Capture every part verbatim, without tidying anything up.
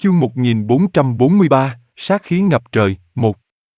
Chương một nghìn bốn trăm bốn mươi ba, sát khí ngập trời, một.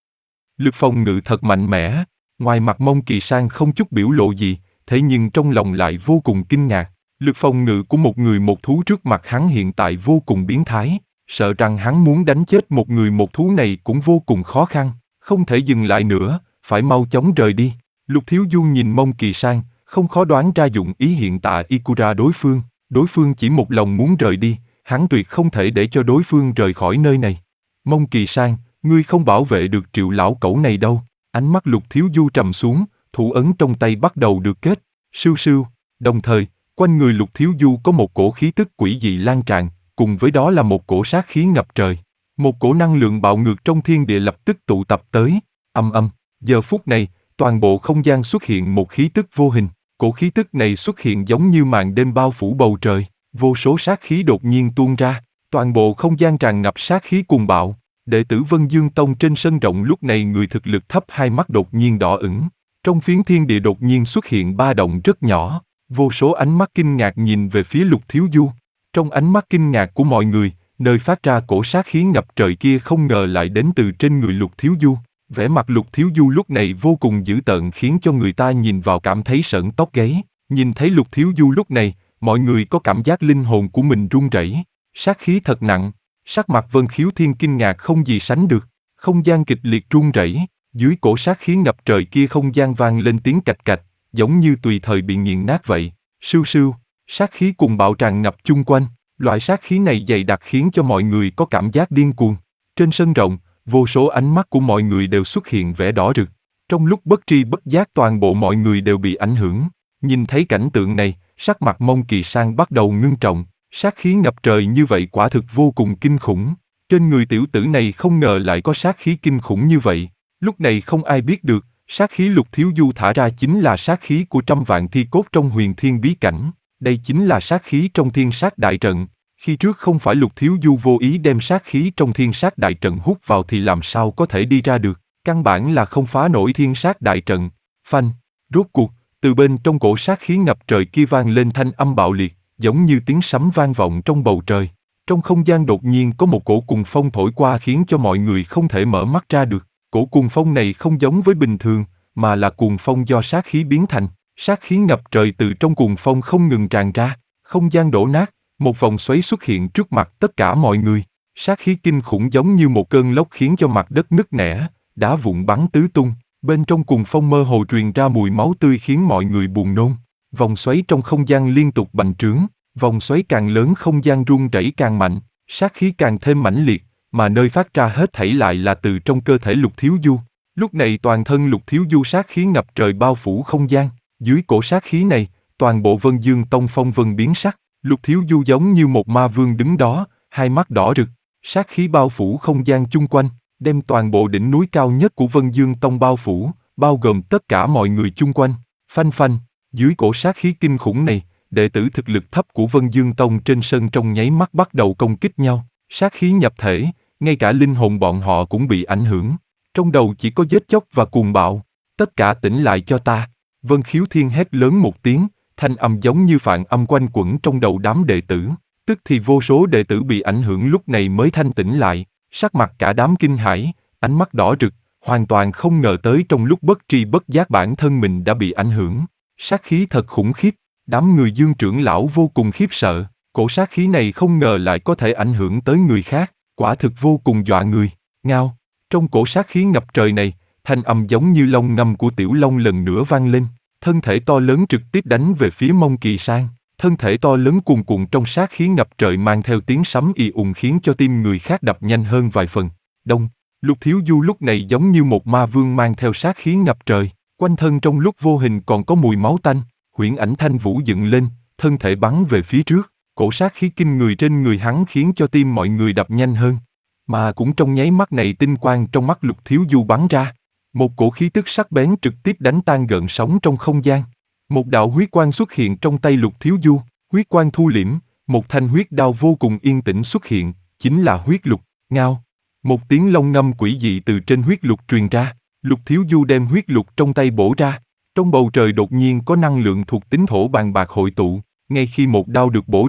Lực phòng ngự thật mạnh mẽ, ngoài mặt Mông Kỳ Sang không chút biểu lộ gì, thế nhưng trong lòng lại vô cùng kinh ngạc. Lực phòng ngự của một người một thú trước mặt hắn hiện tại vô cùng biến thái, sợ rằng hắn muốn đánh chết một người một thú này cũng vô cùng khó khăn, không thể dừng lại nữa, phải mau chóng rời đi. Lục Thiếu Du nhìn Mông Kỳ Sang, không khó đoán ra dụng ý hiện tại Ikura đối phương, đối phương chỉ một lòng muốn rời đi, hắn tuyệt không thể để cho đối phương rời khỏi nơi này. Mông Kỳ Sang, ngươi không bảo vệ được Triệu lão cẩu này đâu. Ánh mắt Lục Thiếu Du trầm xuống, thủ ấn trong tay bắt đầu được kết, sưu sưu, đồng thời, quanh người Lục Thiếu Du có một cổ khí tức quỷ dị lan tràn, cùng với đó là một cổ sát khí ngập trời. Một cổ năng lượng bạo ngược trong thiên địa lập tức tụ tập tới, âm âm, giờ phút này, toàn bộ không gian xuất hiện một khí tức vô hình, cổ khí tức này xuất hiện giống như màn đêm bao phủ bầu trời, vô số sát khí đột nhiên tuôn ra, toàn bộ không gian tràn ngập sát khí cuồng bạo. Đệ tử Vân Dương Tông trên sân rộng lúc này người thực lực thấp hai mắt đột nhiên đỏ ửng, trong phiến thiên địa đột nhiên xuất hiện ba động rất nhỏ, vô số ánh mắt kinh ngạc nhìn về phía Lục Thiếu Du. Trong ánh mắt kinh ngạc của mọi người, nơi phát ra cổ sát khí ngập trời kia không ngờ lại đến từ trên người Lục Thiếu Du. Vẻ mặt Lục Thiếu Du lúc này vô cùng dữ tợn khiến cho người ta nhìn vào cảm thấy sởn tóc gáy. Nhìn thấy Lục Thiếu Du lúc này, mọi người có cảm giác linh hồn của mình run rẩy, sát khí thật nặng. Sắc mặt Vân Khiếu Thiên kinh ngạc không gì sánh được, không gian kịch liệt run rẩy, dưới cổ sát khí ngập trời kia không gian vang lên tiếng cạch cạch, giống như tùy thời bị nghiền nát vậy. Sưu sưu, sát khí cuồng bạo tràn ngập chung quanh, loại sát khí này dày đặc khiến cho mọi người có cảm giác điên cuồng. Trên sân rộng, vô số ánh mắt của mọi người đều xuất hiện vẻ đỏ rực. Trong lúc bất tri bất giác toàn bộ mọi người đều bị ảnh hưởng. Nhìn thấy cảnh tượng này, sắc mặt Mông Kỳ Sang bắt đầu ngưng trọng. Sát khí ngập trời như vậy quả thực vô cùng kinh khủng. Trên người tiểu tử này không ngờ lại có sát khí kinh khủng như vậy. Lúc này không ai biết được, sát khí Lục Thiếu Du thả ra chính là sát khí của trăm vạn thi cốt trong huyền thiên bí cảnh. Đây chính là sát khí trong thiên sát đại trận. Khi trước không phải Lục Thiếu Du vô ý đem sát khí trong thiên sát đại trận hút vào thì làm sao có thể đi ra được. Căn bản là không phá nổi thiên sát đại trận. Phanh, rốt cuộc, từ bên trong cổ sát khí ngập trời kia vang lên thanh âm bạo liệt, giống như tiếng sấm vang vọng trong bầu trời. Trong không gian đột nhiên có một cổ cuồng phong thổi qua khiến cho mọi người không thể mở mắt ra được. Cổ cuồng phong này không giống với bình thường, mà là cuồng phong do sát khí biến thành. Sát khí ngập trời từ trong cuồng phong không ngừng tràn ra, không gian đổ nát, một vòng xoáy xuất hiện trước mặt tất cả mọi người. Sát khí kinh khủng giống như một cơn lốc khiến cho mặt đất nứt nẻ, đá vụn bắn tứ tung. Bên trong cuồng phong mơ hồ truyền ra mùi máu tươi khiến mọi người buồn nôn. Vòng xoáy trong không gian liên tục bành trướng, vòng xoáy càng lớn không gian rung rẩy càng mạnh, sát khí càng thêm mãnh liệt, mà nơi phát ra hết thảy lại là từ trong cơ thể Lục Thiếu Du. Lúc này toàn thân Lục Thiếu Du sát khí ngập trời bao phủ không gian, dưới cổ sát khí này, toàn bộ Vân Dương Tông phong vân biến sắc, Lục Thiếu Du giống như một ma vương đứng đó, hai mắt đỏ rực, sát khí bao phủ không gian chung quanh, đem toàn bộ đỉnh núi cao nhất của Vân Dương Tông bao phủ, bao gồm tất cả mọi người chung quanh. Phanh phanh. Dưới cổ sát khí kinh khủng này, đệ tử thực lực thấp của Vân Dương Tông trên sân trong nháy mắt bắt đầu công kích nhau, sát khí nhập thể, ngay cả linh hồn bọn họ cũng bị ảnh hưởng. Trong đầu chỉ có giết chóc và cuồng bạo, tất cả tỉnh lại cho ta. Vân Khiếu Thiên hét lớn một tiếng, thanh âm giống như phạn âm quanh quẩn trong đầu đám đệ tử, tức thì vô số đệ tử bị ảnh hưởng lúc này mới thanh tỉnh lại, sắc mặt cả đám kinh hãi, ánh mắt đỏ rực, hoàn toàn không ngờ tới trong lúc bất tri bất giác bản thân mình đã bị ảnh hưởng. Sát khí thật khủng khiếp, đám người Dương trưởng lão vô cùng khiếp sợ, cổ sát khí này không ngờ lại có thể ảnh hưởng tới người khác, quả thực vô cùng dọa người. Ngao, trong cổ sát khí ngập trời này, thanh âm giống như long ngâm của tiểu long lần nữa vang lên, thân thể to lớn trực tiếp đánh về phía Mông Kỳ Sang, thân thể to lớn cuồn cuộn trong sát khí ngập trời mang theo tiếng sấm ì ùng khiến cho tim người khác đập nhanh hơn vài phần. Đông, Lục Thiếu Du lúc này giống như một ma vương mang theo sát khí ngập trời. Quanh thân trong lúc vô hình còn có mùi máu tanh, huyễn ảnh thanh vũ dựng lên, thân thể bắn về phía trước, cổ sát khí kinh người trên người hắn khiến cho tim mọi người đập nhanh hơn. Mà cũng trong nháy mắt này tinh quang trong mắt Lục Thiếu Du bắn ra, một cổ khí tức sắc bén trực tiếp đánh tan gợn sóng trong không gian. Một đạo huyết quang xuất hiện trong tay Lục Thiếu Du, huyết quang thu liễm, một thanh huyết đao vô cùng yên tĩnh xuất hiện, chính là huyết lục. Ngao, một tiếng long ngâm quỷ dị từ trên huyết lục truyền ra. Lục Thiếu Du đem huyết lục trong tay bổ ra, trong bầu trời đột nhiên có năng lượng thuộc tính thổ bàn bạc hội tụ, ngay khi một đao được bổ ra,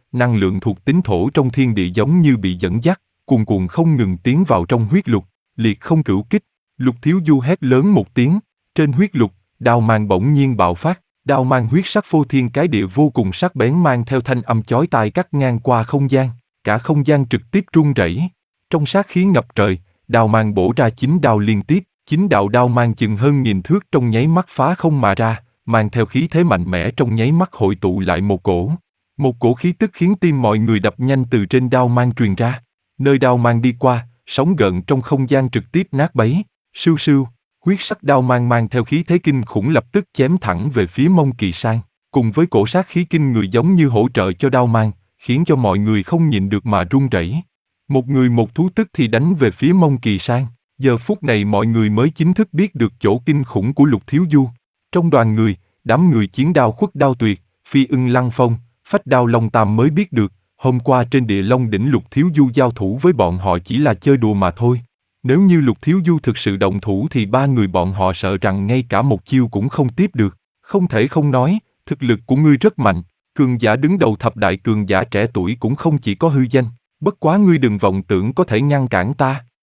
năng lượng thuộc tính thổ trong thiên địa giống như bị dẫn dắt, cuồn cuộn không ngừng tiến vào trong huyết lục, liệt không cửu kích. Lục Thiếu Du hét lớn một tiếng, trên huyết lục, đao mang bỗng nhiên bạo phát, đao mang huyết sắc phô thiên cái địa vô cùng sắc bén mang theo thanh âm chói tai cắt ngang qua không gian, cả không gian trực tiếp rung rẩy. Trong sát khí ngập trời, đao mang bổ ra chín đao liên tiếp, chín đạo đao mang chừng hơn nghìn thước trong nháy mắt phá không mà ra, mang theo khí thế mạnh mẽ trong nháy mắt hội tụ lại một cổ. Một cổ khí tức khiến tim mọi người đập nhanh từ trên đao mang truyền ra. Nơi đao mang đi qua, sóng gợn trong không gian trực tiếp nát bấy. Sưu sưu, huyết sắc đao mang mang theo khí thế kinh khủng lập tức chém thẳng về phía Mông Kỳ Sang, cùng với cổ sát khí kinh người giống như hỗ trợ cho đao mang, khiến cho mọi người không nhịn được mà run rẩy. Một người một thú tức thì đánh về phía Mông Kỳ Sang. Giờ phút này mọi người mới chính thức biết được chỗ kinh khủng của Lục Thiếu Du. Trong đoàn người, đám người chiến đao khuất đao tuyệt, phi ưng lăng phong, phách đao long tam mới biết được, hôm qua trên địa long đỉnh Lục Thiếu Du giao thủ với bọn họ chỉ là chơi đùa mà thôi. Nếu như Lục Thiếu Du thực sự động thủ thì ba người bọn họ sợ rằng ngay cả một chiêu cũng không tiếp được. Không thể không nói, thực lực của ngươi rất mạnh, cường giả đứng đầu thập đại cường giả trẻ tuổi cũng không chỉ có hư danh. Bất quá ngươi đừng vọng tưởng có thể ngăn cản ta.